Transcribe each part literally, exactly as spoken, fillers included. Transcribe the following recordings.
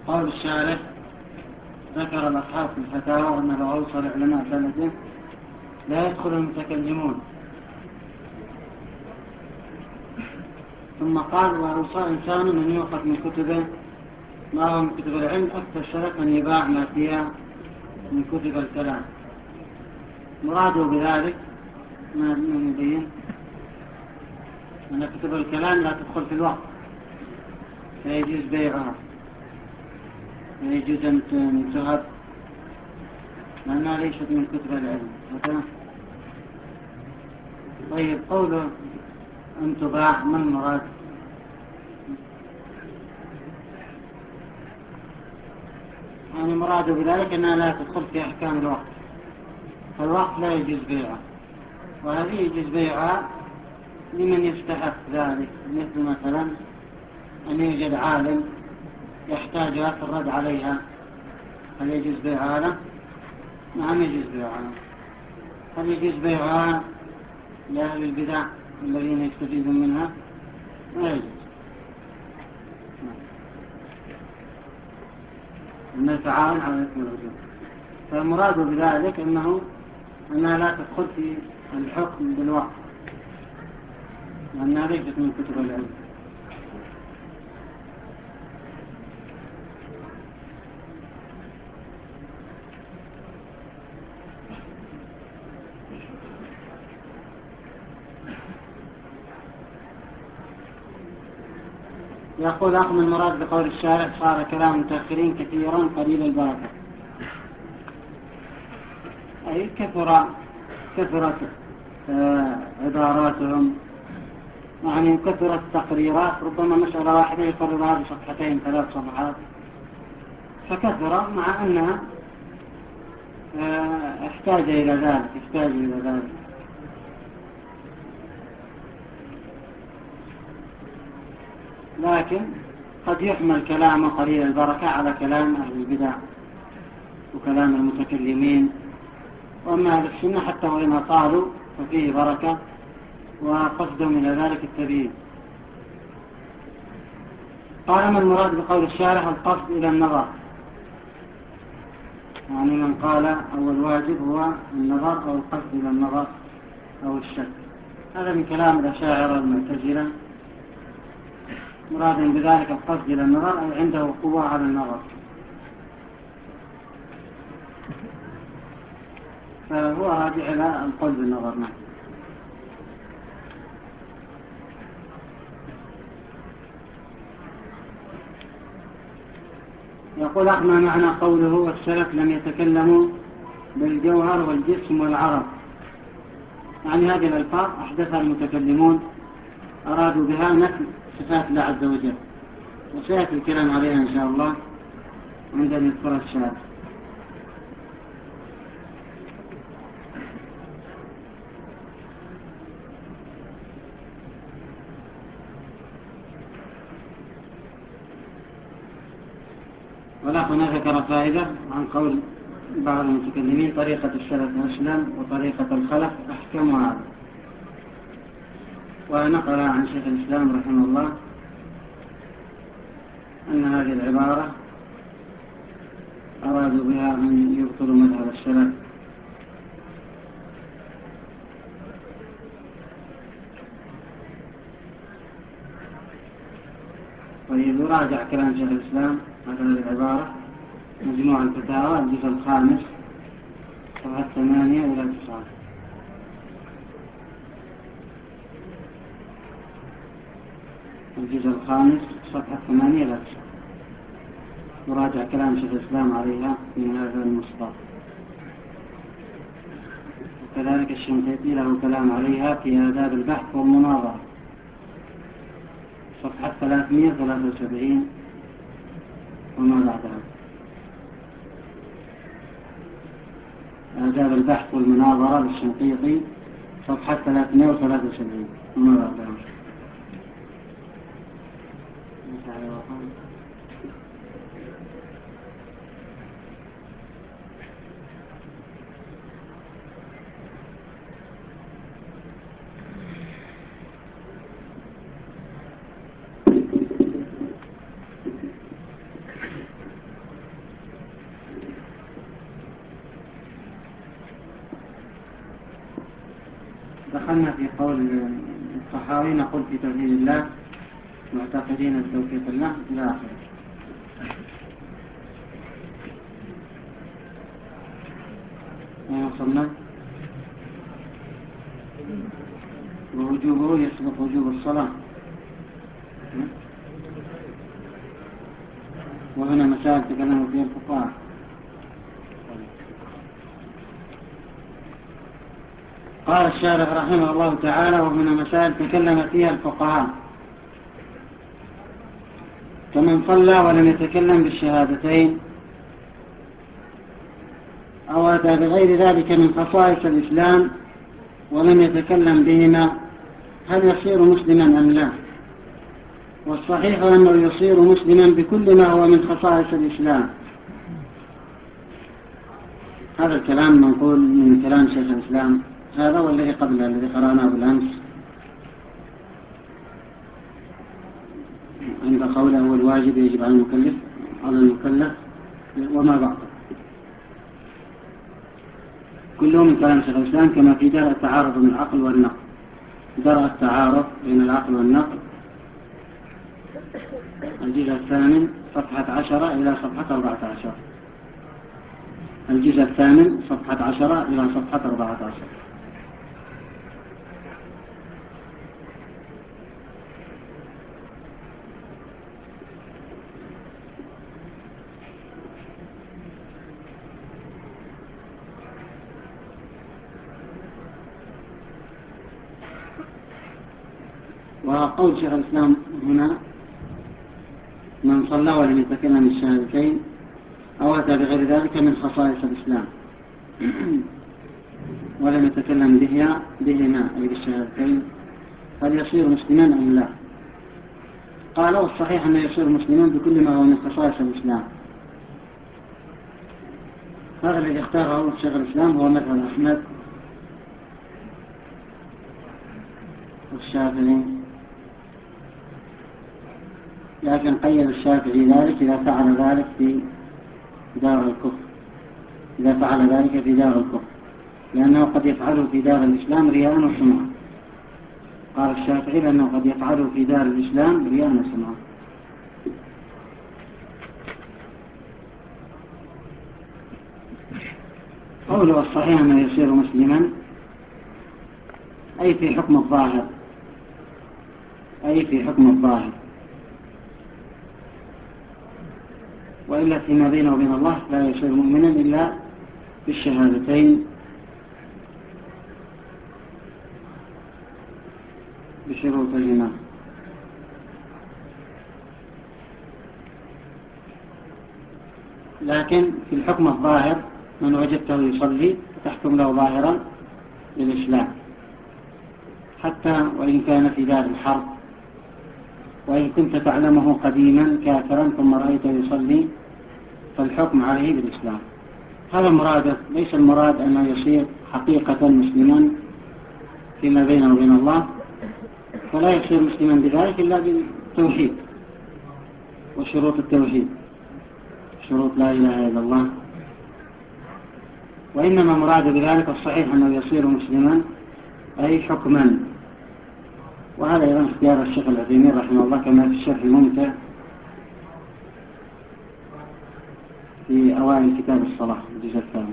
قول الشارح ذكر الأصحاب في الفتاوى أن لو أوصل علماء بلده لا يدخل المتكلمون، ثم قال وأوصى إنسان من يوقف من كتبه ما هو من كتب العلم أكثر شرف من يباع ما فيها من كتب الكلام. مراده بذلك ما نبين أن كتب الكلام لا تدخل في الوقت فيجوز بيعها ويجوز أن تهب لأنها ليست من كتب العلم مثلا. طيب قوله أن تباع ما المراد؟ يعني مراده بذلك أنها لا تدخل في أحكام الوقت، فالوقت لا يجوز بيعها، وهذه يجوز بيعها لمن يستحق ذلك، مثل مثلا أن يوجد عالم يحتاجها في الرد عليها، هل يجوز بيعها له؟ نعم يجوز بيعها. هل يجوز بيعها لأهل البدع الذين يستفيدون منها؟ لا يجوز. أن التعاون على اسم الوجود، فالمراد بذلك أنه أنها لا تدخل في الحكم بالوقت لأنها ليست من كتب العلم. يقول أخذ المراد بقول الشارع صار كلام المتأخرين كثيرا قليل البركة، أي كثر كثرت آه عباراتهم، يعني كثرت تقريرات، ربما مسألة واحدة يقررها بصفحتين ثلاث صفحات، فكثر مع أنها آه احتاج إلى ذلك احتاج إلى ذلك. لكن قد يحمل كلام قليل البركة على كلام أهل البدع وكلام المتكلمين، وأما أهل السنة حتى وإن أطالوا ففيه بركة وقصدهم إلى ذلك التبيين. قال ما المراد بقول الشارح القصد إلى النظر، يعني من قال أو الواجب هو النظر أو القصد إلى النظر أو الشك، هذا من كلام الأشاعرة المعتزلة، مراد بذلك القصد إلى النظر أي عنده قوة على النظر، فهو راجع إلى القول بالنظر. نعم. يقول أخنا معنى قوله والسلف لم يتكلموا بالجوهر والجسم والعرض، يعني هذه الألفاظ أحدثها المتكلمون أرادوا بها نفي صفات الله عز وجل، وسيأتي الكلام عليها إن شاء الله عند نذكر الشارع. ولكن ذكر فائدة عن قول بعض المتكلمين طريقة السلف أسلم وطريقة الخلف أحكم وأعلم، ونقل عن شيخ الإسلام رحمه الله أن هذه العبارة أرادوا بها أن يبطلوا مذهب السلف، طيب يراجع كلام شيخ الإسلام هذه العبارة مجموع الفتاوى الجزء الخامس صفحة ثمانية إلى تسعة، الجزء الخامس صفحة ثمانية إلى تسعة، يراجع كلام شيخ الإسلام عليها من هذا المصدر. وكذلك الشنقيطي له كلام عليها في آداب البحث والمناظرة صفحة ثلاثمائة وثلاثة وسبعين وما بعدها. آداب البحث والمناظرة للشنقيطي صفحة ثلاثمائة وثلاثة وسبعين وما بعدها. دخلنا في قول الطحاوي نقول في توحيد الله معتقدين بتوفيق الله إلى آخره. ما وصلنا ووجوبه يسبق وجوب الصلاة، وهنا مسائل تكلموا فيها الفقهاء. قال الشارح رحمه الله تعالى: وهنا مسائل تكلم فيها الفقهاء، كمن صلى ولم يتكلم بالشهادتين أو أتى بغير ذلك من خصائص الإسلام ولم يتكلم بهما، هل يصير مسلما أم لا؟ والصحيح أنه يصير مسلما بكل ما هو من خصائص الإسلام. هذا الكلام منقول من كلام شيخ الإسلام، هذا والذي قبله الذي قرأناه بالأمس عند قوله هو الواجب يجب على المكلف على المكلف وما بعده، كله من كلام شيخ الإسلام كما في درء التعارض بين العقل والنقل. درء التعارض بين العقل والنقل الجزء الثامن صفحة عشرة إلى صفحة أربعة عشر. الجزء الثامن صفحة عشرة إلى صفحة أربعة عشر. وقول شيخ الإسلام هنا: من صلى ولم يتكلم الشهادتين أو أتى بغير ذلك من خصائص الإسلام ولم يتكلم بهما بهما أي بالشهادتين، هل يصير مسلما أم لا؟ قال: والصحيح أنه يصير مسلما بكل ما هو من خصائص الإسلام. هذا الذي اختاره شيخ الإسلام هو مذهب أحمد والشافعي، لكن قيد الشافعي ذلك إذا فعل ذلك في دار الكفر، إذا فعل ذلك في دار الكفر، لأنه قد يفعله في دار الإسلام رياء وسمعة. قال الشافعي لأنه قد يفعله في دار الإسلام رياء وسمعة. قوله الصحيح أنه يصير مسلما أي في حكم الظاهر، أي في حكم الظاهر، وإلا فيما بينه وبين الله لا يصير مؤمنا إلا بالشهادتين بشروطهما. لكن في الحكم الظاهر من وجدته يصلي تحكم له ظاهرا للإسلام، حتى وإن كان في دار الحرب، وإن كنت تعلمه قديما كافرا ثم رأيته يصلي فالحكم عليه بالإسلام. هذا المراد، ليس المراد أنه يصير حقيقة مسلما فيما بينه وبين الله، فلا يصير مسلما بذلك إلا بالتوحيد وشروط التوحيد، شروط لا إله إلا الله. وإنما مراد بذلك الصحيح أنه يصير مسلما أي حكما. وهذا أيضا اختيار الشيخ العثيمين رحمه الله كما في الشرح الممتع في أوائل كتاب الصلاة الجزء الثاني.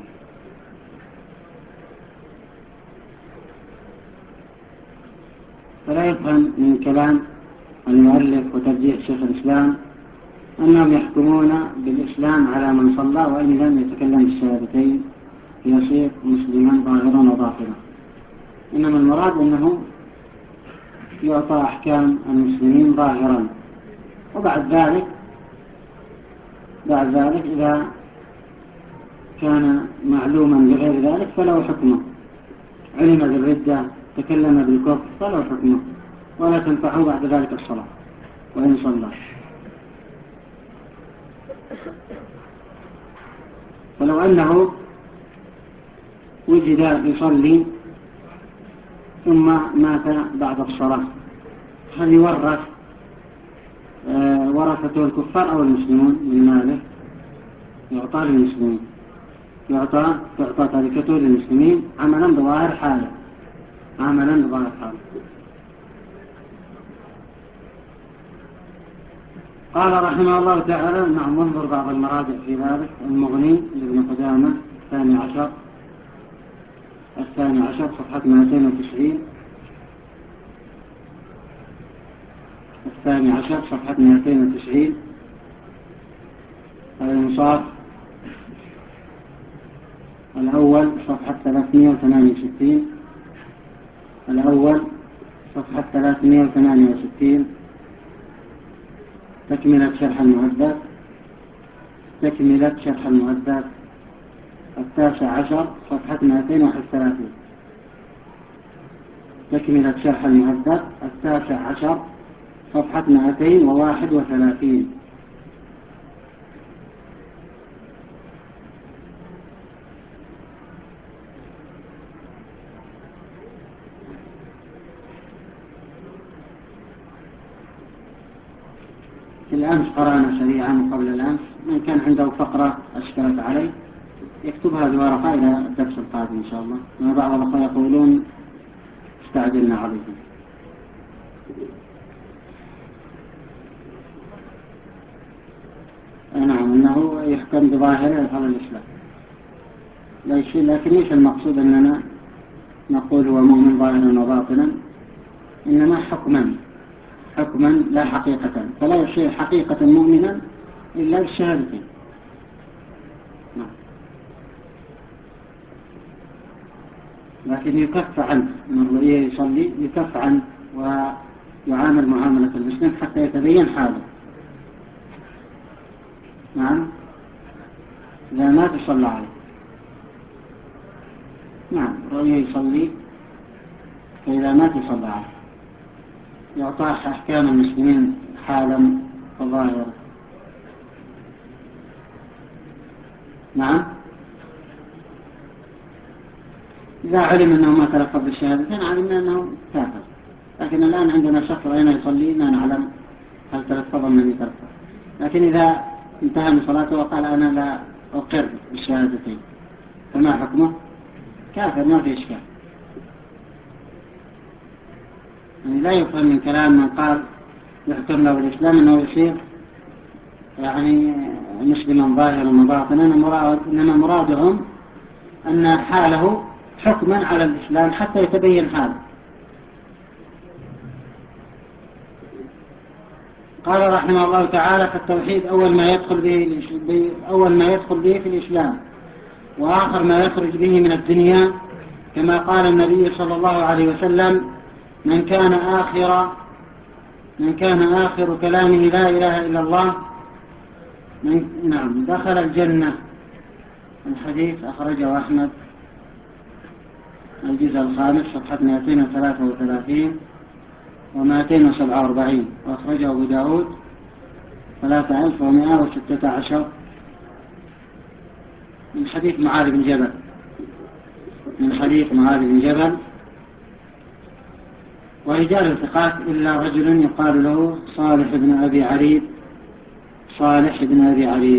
فلا يفهم من كلام المؤلف وترجيح شيخ الإسلام أنهم يحكمون بالإسلام على من صلى وإن لم يتكلم بالشهادتين يصير مسلما ظاهرا وباطنا، إنما المراد أنه يعطى أحكام المسلمين ظاهرا، وبعد ذلك بعد ذلك إذا كان معلوما بغير ذلك فله حكمه، علم بالردة تكلم بالكفر فله حكمه، ولا تنفعه بعد ذلك الصلاة وإن صلى. فلو أنه وجد يصلي ثم مات بعد الصلاة هل يورث آه ورثته الكفار أو المسلمون من ماله؟ يعطى للمسلمين، يعطى تعطى تركته للمسلمين عملا بظاهر حاله، عملا بظاهر حاله. قال رحمه الله تعالى: نعم، انظر بعض المراجع في ذلك: المغني لابن قدامة الثاني عشر الثاني عشر صفحة مئتين وتسعين، الثاني عشر صفحة مئتين وتسعين. الإنصاف الأول صفحة ثلاثمئة وثمانية وستين، الأول صفحة ثلاثمئة وثمانية وستين. تكملة شرح المهذب، تكملة شرح المهذب التاسع عشر صفحة مئتين وواحد وثلاثين. تكملة شرح المهذب التاسع عشر صفحة مئتين وواحد وثلاثين. الأمس قرأنا سريعا قبل الأمس، من كان عنده فقرة أشكلت عليه يكتبها بورقة إلى الدرس القادم إن شاء الله. ما بعض الأخوة يقولون استعجلنا عليكم. نعم، أنه يحكم بظاهره يفهم الإسلام، لكن ليس المقصود أننا نقول هو مؤمن ظاهرا وباطنا، إنما حكما حكما لا حقيقة، فلا يصير حقيقة مؤمنا إلا بالشهادتين. نعم. لكن يكف عنه من رؤيه يصلي، يكف عنه ويعامل معاملة المسلم حتى يتبين حاله. نعم، إذا ما تصلى عليه. نعم، رؤيه يصلي، فإذا ما تصلى عليه يعطاه أحكام المسلمين حالا وظاهرا. نعم، إذا علم أنه ما تلفظ بالشهادتين علمنا أنه كافر، لكن الآن عندنا شخص رأينا يصلي لا نعلم هل تلفظ من الذي تلفظ. لكن إذا انتهى من صلاته وقال أنا لا أقر بالشهادتين فما حكمه؟ كافر، ما في إشكال. يعني لا يفهم من كلام من قال يحكم له بالإسلام أنه يصير يعني مسلما ظاهرا وباطنا، إنما مرادهم أن حاله حكما على الإسلام حتى يتبين حاله. قال رحمه الله تعالى: فالتوحيد أول ما يدخل به أول ما يدخل به في الإسلام، وآخر ما يخرج به من الدنيا، كما قال النبي صلى الله عليه وسلم: من كان آخر من كان آخر كلامه لا إله إلا الله من نعم دخل الجنة. الحديث أخرجه أحمد الجزء الخامس صفحة مئتين وثلاثة وثلاثين ومئتين وسبعة وأربعين، وأخرجه أبو داود ثلاثة آلاف ومئة وستة عشر من حديث معاذ بن جبل من حديث معاذ بن جبل ورجال الثقات إلا رجل يقال له صالح بن أبي عريب صالح بن أبي عريب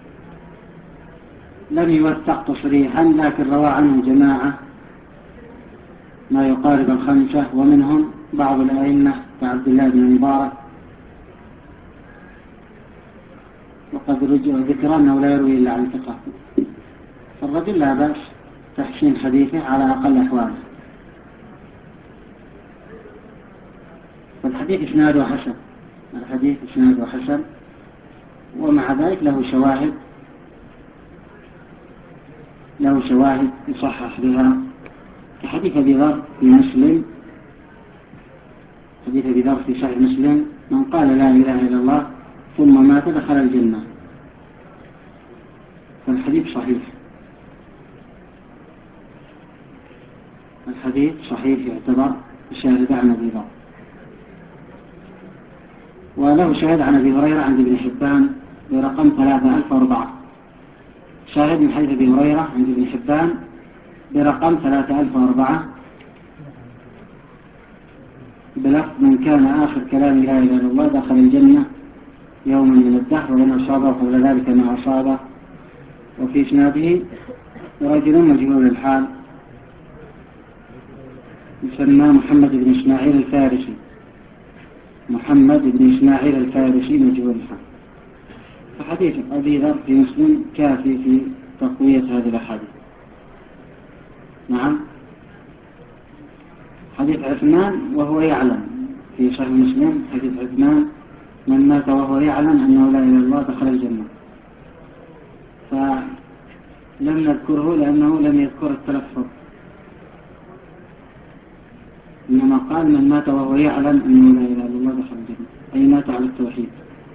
لم يوثق تصريحا، لكن روى عنه جماعة ما يقارب الخمسة، ومنهم بعض الأئمة كعبد الله بن مبارك، وقد ذكر أنه لا يروي إلا عن ثقة، فالرجل لا بأس تحسين حديثه على أقل أحواله. فالحديث إسناده حسن الحديث إسناده حسن ومع ذلك له شواهد له شواهد يصحح بها، كحديث أبي ذر في مسلم حديث أبي ذر في صحيح مسلم: من قال لا إله إلا الله ثم مات دخل الجنة. فالحديث صحيح الحديث صحيح يعتبر شاهد عن أبي ذر، وله شاهد عن أبي هريرة عند ابن حبان برقم ثلاثة آلاف وأربعة. شاهد من حديث أبي هريرة عند ابن حبان برقم ثلاثة آلاف وأربعة بلفظ: من كان آخر كلام لا إله إلا الله دخل الجنة يوما من الدهر وإن أصابه قبل ذلك ما أصابه. وفي إسناده رجل مجهول الحال يسمى محمد بن إسماعيل الفارسي، محمد بن إسماعيل الفارسي مجهول الحال. فحديث أبي ذر في مسلم كافي في تقوية هذه الأحاديث. نعم. حديث عثمان وهو يعلم في صحيح مسلم، حديث عثمان من مات وهو يعلم أنه لا إله إلا الله دخل الجنة، فلم نذكره لأنه لم يذكر التلفظ، إنما قال من مات وهو يعلم أنه لا إله إلا الله دخل الجنة، أي مات على التوحيد.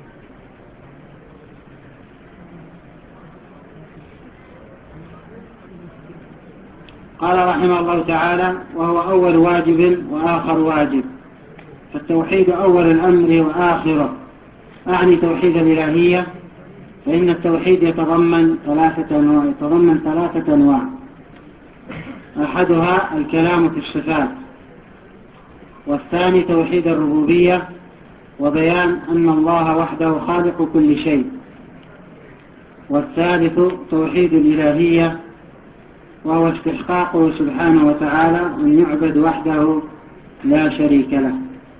قال رحمه الله تعالى: وهو أول واجب وآخر واجب، فالتوحيد أول الأمر وآخره، أعني توحيد الإلهية، فإن التوحيد يتضمن ثلاثة أنواع يتضمن ثلاثة أنواع أحدها الكلام في الصفات، والثاني توحيد الربوبية وبيان أن الله وحده خالق كل شيء، والثالث توحيد الإلهية وهو استحقاقه سبحانه وتعالى أن يعبد وحده لا شريك له.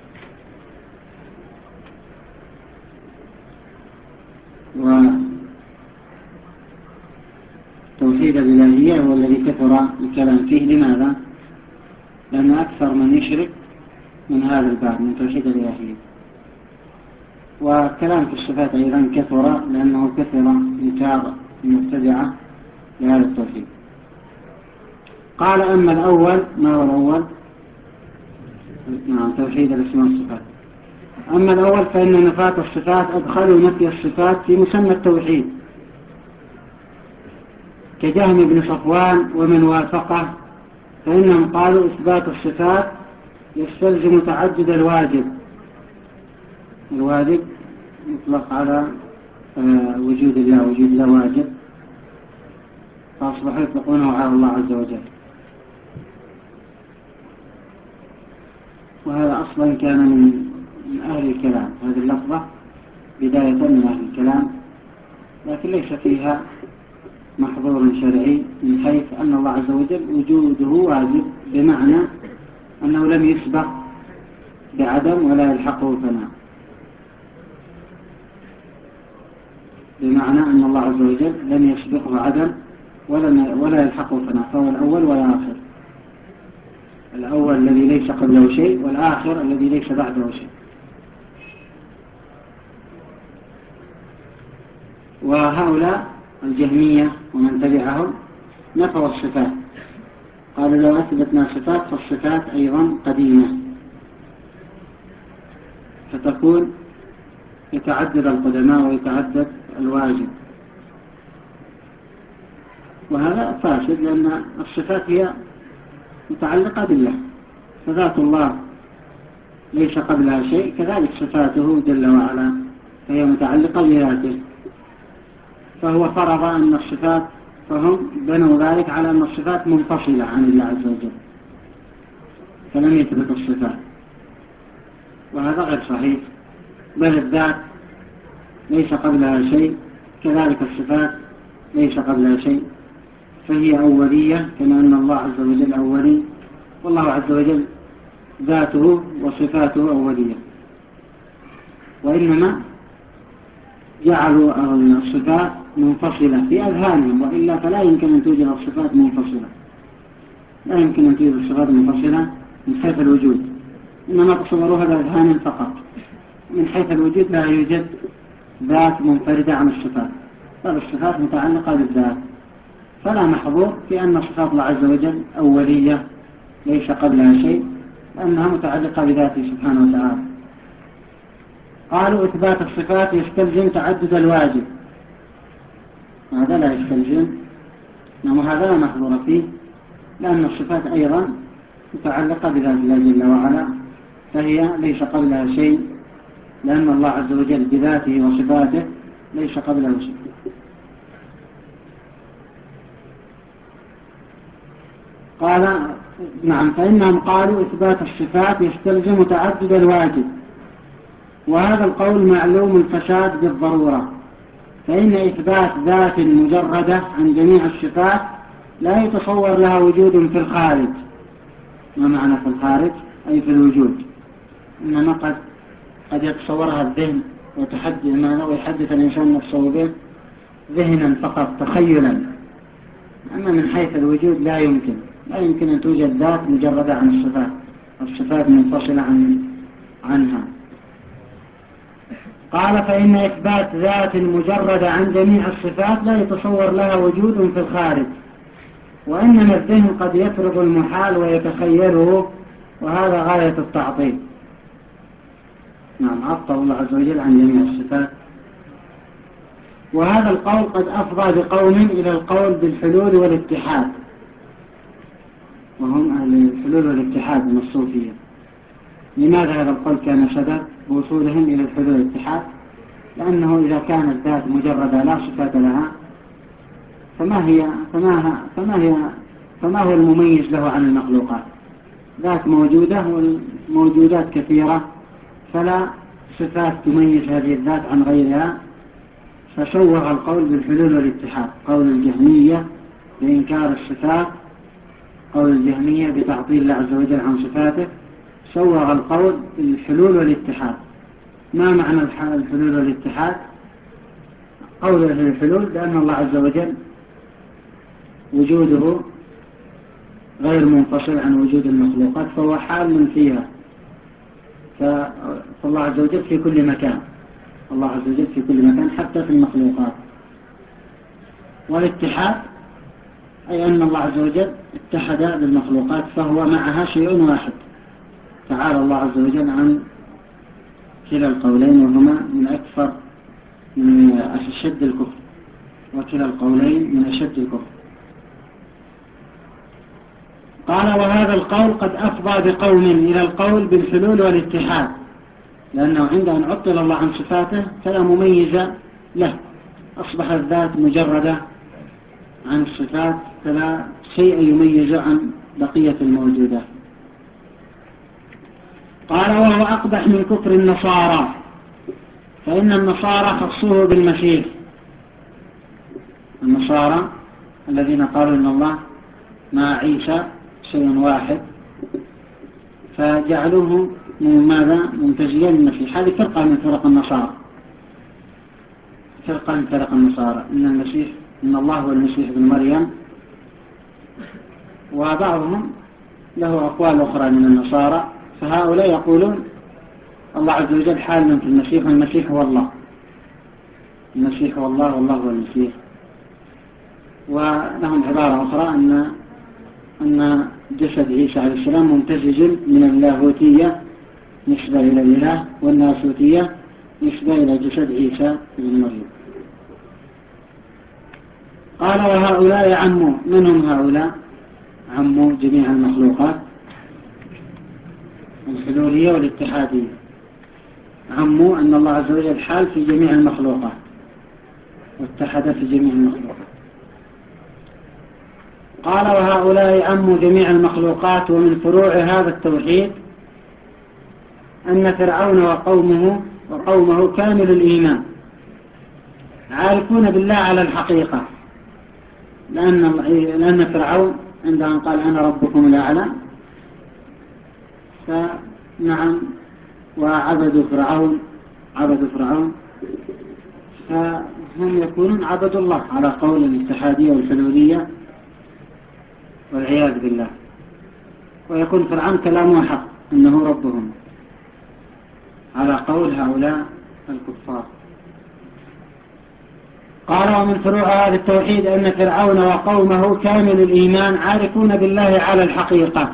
وتوحيد الإلهية هو الذي كثر الكلام فيه. لماذا؟ لأن أكثر من يشرك من هذا الباب من توحيد الإلهية. والكلام في الصفات أيضا كثر لأنه كثر انكار المبتدعة لهذا التوحيد. قال: أما الأول، ما هو الأول؟ نعم، توحيد الأسماء والصفات. أما الأول فإن نفاة الصفات أدخلوا نفي الصفات في مسمى التوحيد، كجهم بن صفوان ومن وافقه، فإنهم قالوا إثبات الصفات يستلزم تعدد الواجب. الواجب مطلق على وجود الله، وجود الله واجب، فأصبحوا يطلقونه على الله عز وجل. وهذا أصلا كان من أهل الكلام، هذه اللفظة بداية من أهل الكلام، لكن ليس فيها محظور شرعي من حيث أن الله عز وجل وجوده واجب، بمعنى أنه لم يسبق بعدم ولا يلحقه فناء، بمعنى أن الله عز وجل لم يسبقه عدم ولا يلحقه فناء، فهو الأول والآخر، الأول الذي ليس قبله شيء، والآخر الذي ليس بعده شيء. وهؤلاء الجهمية ومن تبعهم نفوا الصفات، قالوا لو أثبتنا صفات فالصفات أيضا قديمة، فتكون يتعدد القدماء ويتعدد الواجب، وهذا فاسد، لأن الصفات هي متعلقة بالله، فذات الله ليس قبلها شيء، كذلك صفاته جل وعلا فهي متعلقة بذاته، فهو فرض أن الصفات، فهم بنوا ذلك على أن الصفات منفصلة عن الله عز وجل، فلم يثبت الصفات، وهذا غير صحيح، بل الذات ليس قبلها شيء، كذلك الصفات ليس قبلها شيء، فهي أولية كما أن الله عز وجل أولي، والله عز وجل ذاته وصفاته أولية، وإنما جعلوا الصفات منفصلة في أذهانهم، وإلا فلا يمكن أن توجد الصفات منفصلة، لا يمكن أن توجد الصفات منفصلة من حيث الوجود، إنما تصوروها بأذهان فقط، من حيث الوجود لا يوجد ذات منفردة عن الصفات، بل الصفات متعلقة بالذات، فلا محظور في أن صفات الله عز وجل أولية ليس قبلها شيء، لأنها متعلقة بذاته سبحانه وتعالى. قالوا إثبات الصفات يستلزم تعدد الواجب، هذا لا يستلزم، وهذا لا محظور فيه، لأن الصفات أيضا متعلقة بذات الله جل وعلا، فهي ليس قبلها شيء، لأن الله عز وجل بذاته وصفاته ليس قبله شيء. قال: نعم، فإنهم قالوا إثبات الصفات يستلزم تعدد الواجب، وهذا القول معلوم الفساد بالضرورة، فإن إثبات ذات مجردة عن جميع الصفات لا يتصور لها وجود في الخارج، ما معنى في الخارج؟ أي في الوجود، إنما قد قد يتصورها الذهن وتحدث ما ويحدث الإنسان نفسه به ذهنا فقط تخيلا، أما من حيث الوجود لا يمكن لا يمكن أن توجد ذات مجردة عن الصفات، الصفات منفصلة عن عنها. قال فإن إثبات ذات مجردة عن جميع الصفات لا يتصور لها وجود في الخارج، وإنما الذهن قد يفرض المحال ويتخيله، وهذا غاية التعطيل. نعم، عطل الله عز وجل عن جميع الصفات. وهذا القول قد أفضى بقوم إلى القول بالحلول والاتحاد، وهم أهل الحلول والاتحاد من الصوفية. لماذا هذا القول كان سبب بوصولهم إلى الحلول والاتحاد؟ لأنه إذا كانت ذات مجردة لا صفات لها فما هي فما فما هي فما هو المميز له عن المخلوقات؟ ذات موجودة والموجودات كثيرة، فلا صفات تميز هذه الذات عن غيرها. فسوغ القول بالحلول والاتحاد، قول الجهمية بإنكار الصفات، قول الجهمية بتعطيل الله عز وجل عن صفاته، سوغ القول بالحلول والاتحاد. ما معنى الحلول والاتحاد؟ قوله الحلول بأن الله عز وجل وجوده غير منفصل عن وجود المخلوقات، فهو حال فيها، فالله عز وجل في كل مكان، الله عز وجل في كل مكان حتى في المخلوقات. والاتحاد أي أن الله عز وجل اتحد بالمخلوقات فهو معها شيء واحد. تعالى الله عز وجل عن كلا القولين، وهما من أكثر من أشد الكفر، وكلا القولين من أشد الكفر. قال وهذا القول قد أفضى بقوم إلى القول بالحلول والاتحاد، لأنه عند أن عطل الله عن صفاته فلا مميز له، أصبح الذات مجردة عن الصفات، فلا شيء يميز عن بقية الموجودات. قال وهو أقبح من كفر النصارى، فإن النصارى خصوه بالمسيح، النصارى الذين قالوا إن الله مع عيسى شيء واحد، فجعلوه من ماذا؟ ممتزجا للمسيح. هذه فرقة من فرق النصارى، فرقة من فرق النصارى، إن المسيح إن الله هو المسيح ابن مريم. وبعضهم له أقوال أخرى من النصارى، فهؤلاء يقولون الله عز وجل حال في المسيح، والمسيح هو الله، المسيح هو الله والله هو المسيح. ولهم عبارة أخرى أن أن جسد عيسى عليه السلام ممتزج من اللاهوتية نسبة إلى الإله، والناسوتية نسبة إلى جسد عيسى ابن مريم. قال وهؤلاء عموا، منهم هؤلاء عموا جميع المخلوقات، الحلولية والاتحادية، عموا أن الله عز وجل حال في جميع المخلوقات واتحد في جميع المخلوقات. قال وهؤلاء عموا جميع المخلوقات. ومن فروع هذا التوحيد أن فرعون وقومه وقومه كامل الإيمان، عارفون بالله على الحقيقة، لأن, لأن فرعون عندما قال أنا ربكم الأعلى فنعم وعبدوا فرعون عبدوا فرعون فهم يكونون عبدوا الله على قول الاتحادية والحلولية والعياذ بالله، ويكون فرعون كلامه حق إنه ربهم على قول هؤلاء الكفار. قال ومن فروع هذا التوحيد أن فرعون وقومه كامل الإيمان، عارفون بالله على الحقيقة.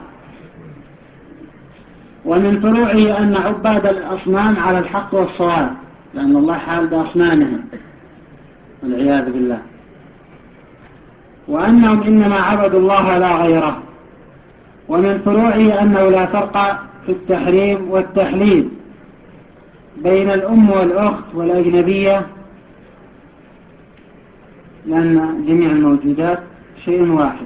ومن فروعه أن عباد الأصنام على الحق والصواب، لأن الله حال بأصنامهم والعياذ بالله، وأنهم إنما عبدوا الله لا غيره. ومن فروعه أنه لا فرق في التحريم والتحليل بين الأم والأخت والأجنبية، لأن جميع الموجودات شيء واحد.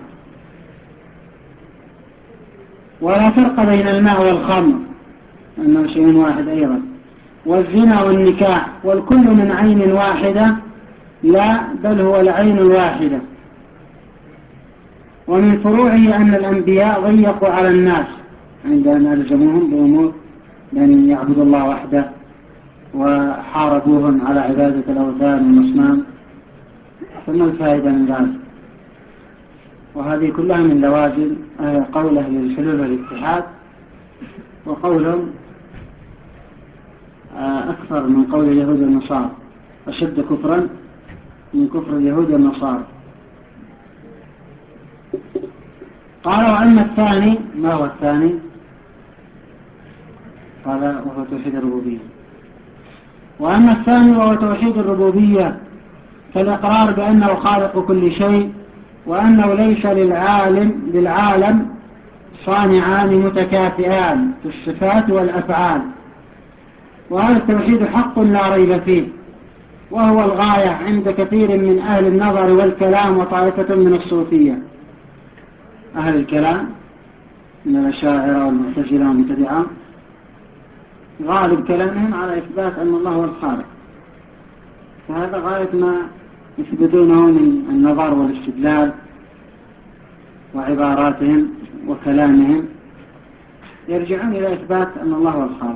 ولا فرق بين الماء والخمر، أنه شيء واحد أيضا. والزنا والنكاح، والكل من عين واحدة، لا بل هو العين الواحدة. ومن فروعه أن الأنبياء ضيقوا على الناس عند أن ألزموهم بأمور بأن يعبدوا الله وحده وحاربوهم على عبادة الأوثان والأصنام، ثم الفائدة من ذلك. وهذه كلها من لوازم قول أهل الحلول والاتحاد، وقول أكثر من قول اليهود والنصارى، أشد كفرا من كفر اليهود والنصارى. قال وأما الثاني، ما هو الثاني؟ قال وهو توحيد الربوبية. وأما الثاني وهو توحيد الربوبية فالإقرار بأنه خالق كل شيء، وأنه ليس للعالم للعالم صانعان متكافئان في الصفات والأفعال، وهذا التوحيد حق لا ريب فيه، وهو الغاية عند كثير من أهل النظر والكلام وطائفة من الصوفية. أهل الكلام من الأشاعرة والمعتزلة والمبتدعة غالب كلامهم على إثبات أن الله هو الخالق، فهذا غاية ما يثبتونه من النظر والاستدلال وعباراتهم وكلامهم، يرجعون إلى إثبات أن الله هو الخالق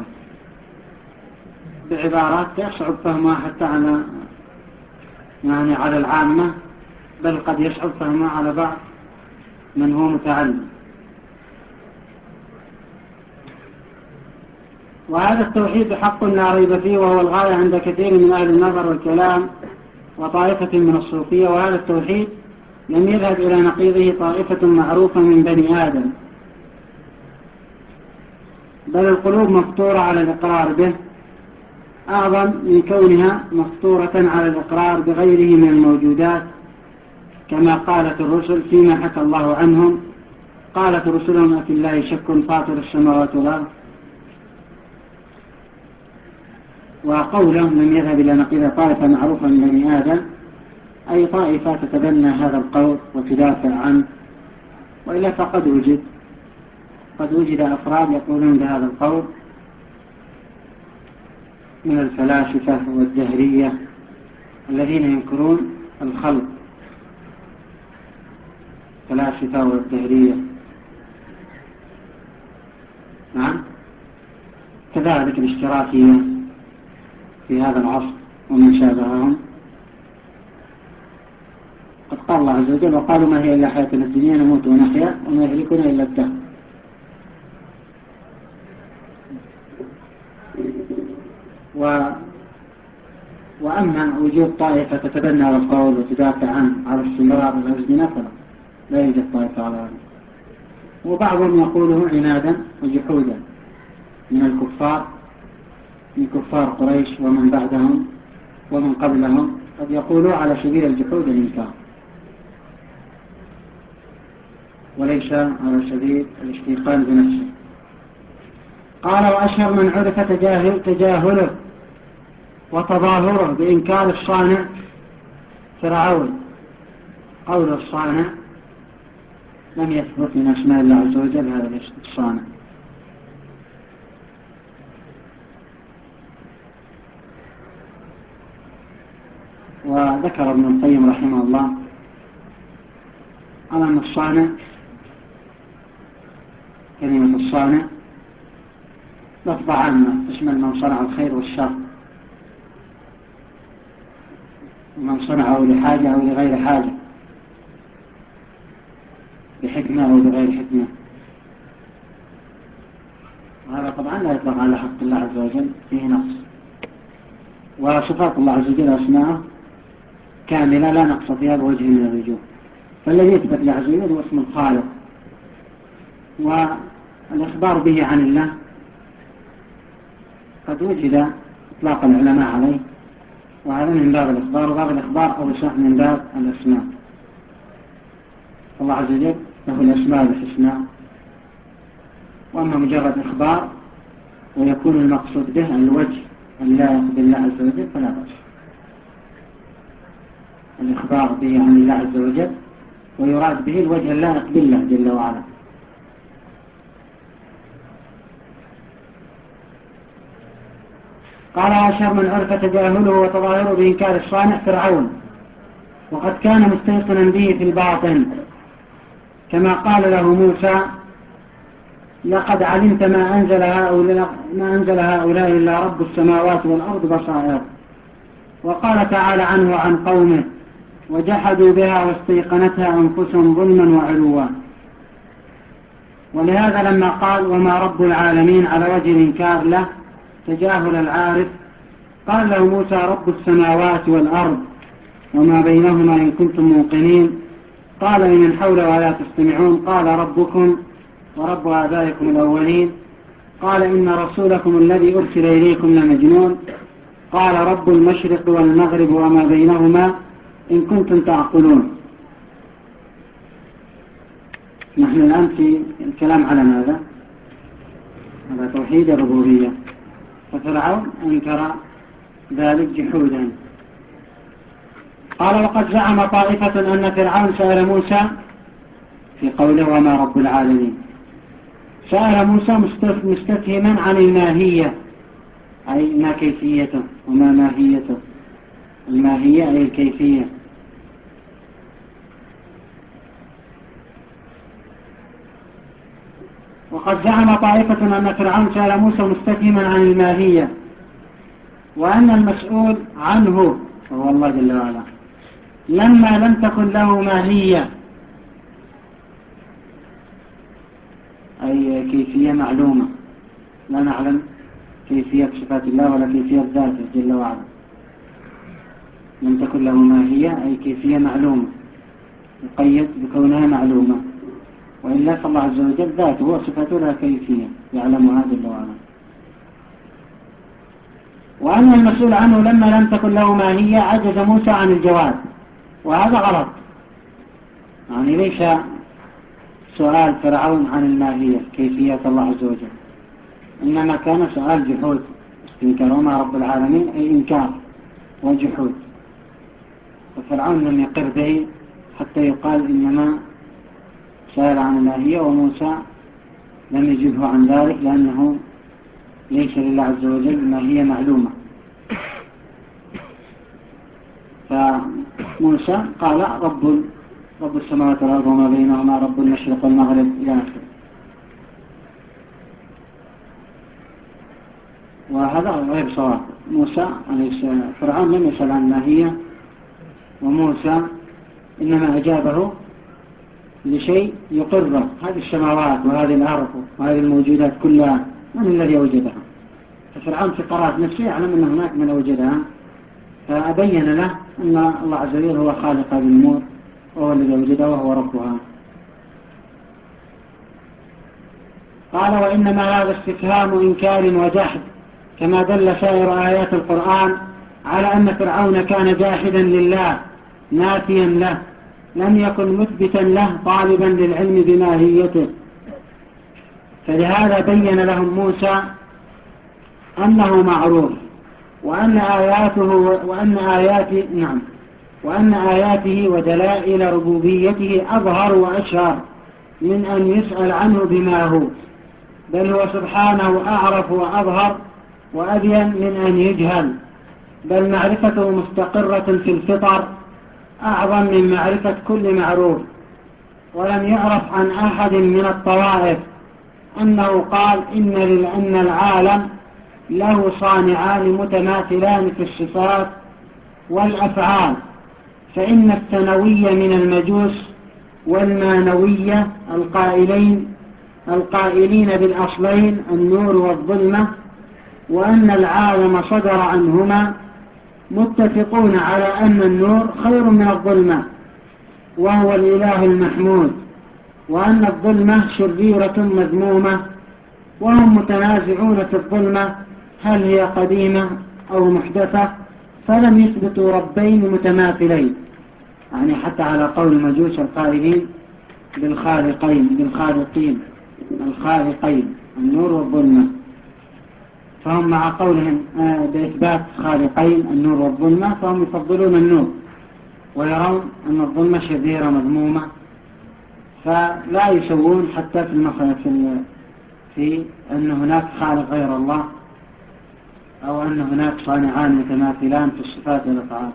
بعبارات يصعب فهمها حتى على يعني على العامة، بل قد يصعب فهمها على بعض من هو متعلم. وهذا التوحيد حق لا ريب فيه، وهو الغاية عند كثير من أهل النظر والكلام وطائفة من الصوفية. وهذا التوحيد لم يذهب إلى نقيضه طائفة معروفة من بني آدم، بل القلوب مفطورة على الإقرار به أعظم من كونها مفطورة على الإقرار بغيره من الموجودات، كما قالت الرسل فيما حكى الله عنهم، قالت رسلهم أفي الله شك فاطر السماوات والأرض. وقولهم لم يذهب إلى نقيض طائفة معروفة من بني آدم، أي طائفة تتبنى هذا القول وتدافع عنه، وإلا فقد وجد قد وجد أفراد يقولون بهذا القول من الفلاسفة والدهرية الذين ينكرون الخلق، فلاسفة والدهرية. نعم، كذلك الاشتراكية في هذا العصر ومن شابههم. قد قال الله عز وجل وقالوا ما هي إلا حياتنا الدنيا نموت ونحيا وما يهلكنا إلا الدهر. و... وأما وجود طائفة تتبنى هذا القول وتدافع عنه على استمرار الأزمنة فلا لا يوجد طائفة على هذا. وبعضهم يقوله عنادا وجحودا من الكفار، من كفار قريش ومن بعدهم ومن قبلهم، قد يقولوا على سبيل الجحود الإنكار وليس على سبيل الاستيقان بنفسه. قال وأشهر من عرف تجاهل تجاهله وتظاهره بإنكار الصانع فرعون. قول الصانع لم يثبت من أسماء الله عز وجل هذا الصانع. وذكر ابن القيم رحمه الله على أن الصانع، كلمة الصانع لفظ عامة تشمل من صنع الخير والشر، ومن صنعه لحاجة أو لغير حاجة، بحكمة أو بغير حكمة. وهذا طبعا لا يطلق على حق الله عز وجل، فيه نقص. وصفات الله عز وجل أسماءه كاملة لا نقص فيها بوجه من الوجوه، فالذي يثبت له عز وجل هو اسم الخالق. والإخبار به عن الله قد وجد إطلاق العلماء عليه، وهذا من باب الإخبار، وباب الإخبار أوسع من باب الأسماء. الله عز وجل له الأسماء الحسنى، وأما مجرد إخبار ويكون المقصود به الوجه اللائق بالله عز وجل فلا بأس. الإخبار به عن الله عز وجل ويراد به الوجه اللائق بالله جل وعلا. قال وأشهر من عرف تجاهله وتظاهره بإنكار الصانع فرعون، وقد كان مستيقنا به في الباطن، كما قال له موسى لقد علمت ما أنزل هؤلاء, ما أنزل هؤلاء إلا رب السماوات والأرض بصائر. وقال تعالى عنه وعن قومه وجحدوا بها واستيقنتها أنفسهم ظلما وعلوا. ولهذا لما قال وما رب العالمين على وجه الإنكار له تجاهل العارف قال له موسى رب السماوات والأرض وما بينهما إن كنتم موقنين. قال إن الحول ولا تستمعون. قال ربكم ورب آبائكم الأولين. قال إن رسولكم الذي أرسل إليكم لمجنون. قال رب المشرق والمغرب وما بينهما إن كنتم تعقلون. نحن الآن في الكلام على ماذا؟ على توحيد الربوبية. ففرعون أنكر ذلك جحودا. قال وقد زعم طائفة أن فرعون سأل موسى في قوله وما رب العالمين، سأل موسى مستفهما عن الماهية أي ما كيفيته وما ماهيته. الماهية أي الكيفية. وقد زعم طائفة أن فرعون سأل موسى مستفهما عن الماهية وأن المسؤول عنه هو الله جل وعلا لما لم تكن له ماهية أي كيفية معلومة. لا نعلم كيفية صفات الله ولا كيفية ذاته جل وعلا. لم تكن له ماهية أي كيفية معلومة يقيد بكونها معلومة. وإلا فالله عز وجل ذاته وصفاته لها كيفية يعلمها جل وعلا. وأن المسؤول عنه لما لم تكن له ماهية عجز موسى عن الجواب. وهذا غلط. يعني ليس سؤال فرعون عن الماهية كيفية الله عز وجل، إنما كان سؤال جحود استنكار وما رب العالمين أي إنكار وجحود. وفرعون لم يقر به حتى يقال إنما سأل عن الماهية، وموسى لم يجبه عن ذلك لأنه ليس لله عز وجل ماهية معلومة. فموسى قال رب رب السماوات والأرض وما بينهما رب المشرق والمغرب إلى آخره. وهذا غير صواب. موسى فرعون لم يسأل عن الماهية، وموسى إنما أجابه لشيء يقره. هذه السماوات وهذه الأرض وهذه الموجودات كلها من الذي وجدها؟ ففرعون في قرارة نفسه يعلم أن هناك من وجدها، فأبين له أن الله عز وجل هو خالق هذه الأمور وهو الذي وجدها وهو ربها. قال وإنما هذا استفهام إنكار وجحد كما دل سائر آيات القرآن على أن فرعون كان جاحدا لله نافيا له، لم يكن مثبتا له طالبا للعلم بماهيته. فلهذا بين لهم موسى أنه معروف وأن آياته وأن آياته نعم وأن آياته ودلائل ربوبيته أظهر وأشهر من أن يسأل عنه بما هو، بل هو سبحانه أعرف وأظهر وأبين من أن يجهل، بل معرفته مستقرة في الفطر أعظم من معرفة كل معروف. ولم يعرف عن أحد من الطوائف أنه قال إن لأن العالم له صانعان متماثلان في الصفات والأفعال، فإن الثانوية من المجوس والمانوية القائلين القائلين بالأصلين النور والظلمة، وأن العالم صدر عنهما متفقون على أن النور خير من الظلمة وهو الإله المحمود، وأن الظلمة شريرة مذمومة، وهم متنازعون في الظلمة هل هي قديمة أو محدثة، فلم يثبتوا ربين متماثلين. يعني حتى على قول المجوس القائلين بالخالقين بالخالقين الخالقين النور والظلمة، فهم مع قولهم بإثبات خالقين النور والظلمة فهم يفضلون النور ويرون أن الظلمة شريرة مذمومة، فلا يسوون حتى في المخلص في أن هناك خالق غير الله أو أن هناك صانعان متماثلان في الصفات والأفعال.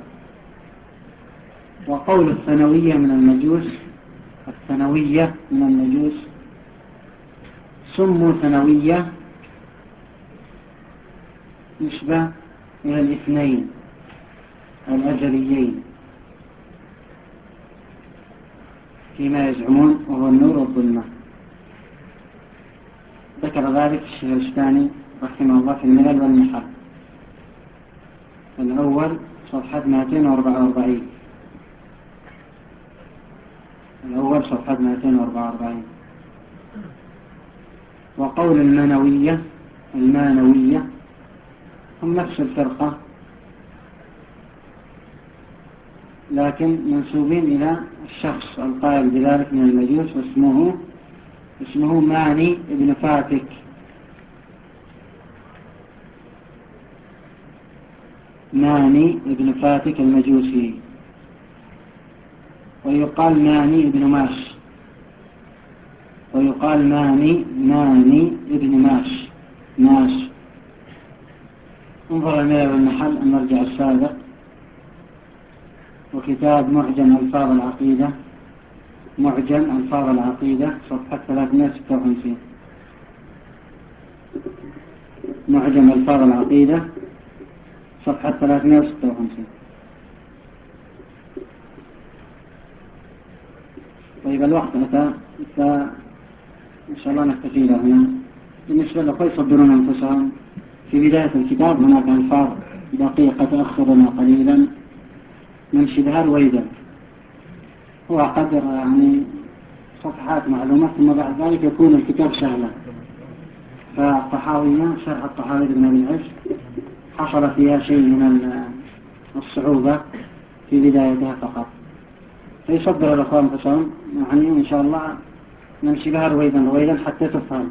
وقول الثانوية من المجوس الثانوية من المجوس سموا ثانوية يشبه إلى الاثنين الأزليين فيما يزعمون وهو النور والظلمة. ذكر ذلك الشهرستاني رحمه الله في الملل والمحل الأول صفحة مئتين وأربعة وأربعين. الأول صفحة مئتين وأربعة وأربعين. وقول المانوية المانوية هم نفس الفرقة لكن منسوبين إلى الشخص القائل بذلك من المجوس، واسمه اسمه ماني ابن فاتك. ماني ابن فاتك المجوسي، ويقال ماني ابن ماش، ويقال ماني ماني ابن ماش ماش. انظر الميل والمحل المرجع السابق، وكتاب معجم ألفاظ العقيدة معجم ألفاظ العقيدة صفحة ثلاثمائة وستة وخمسين. معجم ألفاظ العقيدة صفحة ثلاثمائة وستة وخمسين. طيب الوقت أتى، فإن شاء الله نكتفي له هنا. بالنسبة لأخوة يصدرون أنفسهم في بداية الكتاب هناك ألفاظ دقيقة تأخرنا قليلا نمشي بها رويدا، هو قدر يعني صفحات معلومات، ثم بعد ذلك يكون الكتاب سهلا. فالطحاوية شرح الطحاوية بن أبي العز حصل فيها شيء من الصعوبة في بدايتها فقط، فيصدر الأخوة أنفسهم يعني إن شاء الله نمشي بها رويدا رويدا حتى تفهم،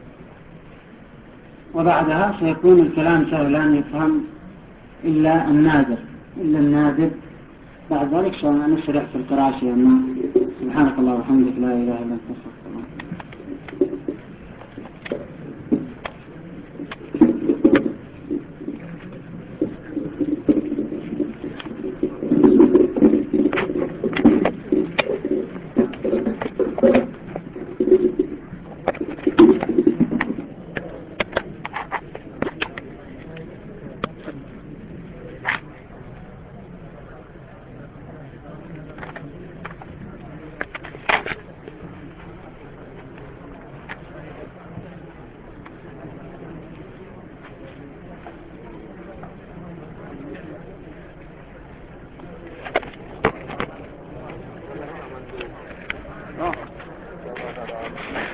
وبعدها سيكون الكلام سهلا يفهم إلا النادر إلا النادر بعد ذلك سنسرع في القراءة شيئا. سبحانك الله وبحمدك لا إله إلا أنت أستغفرك. Oh.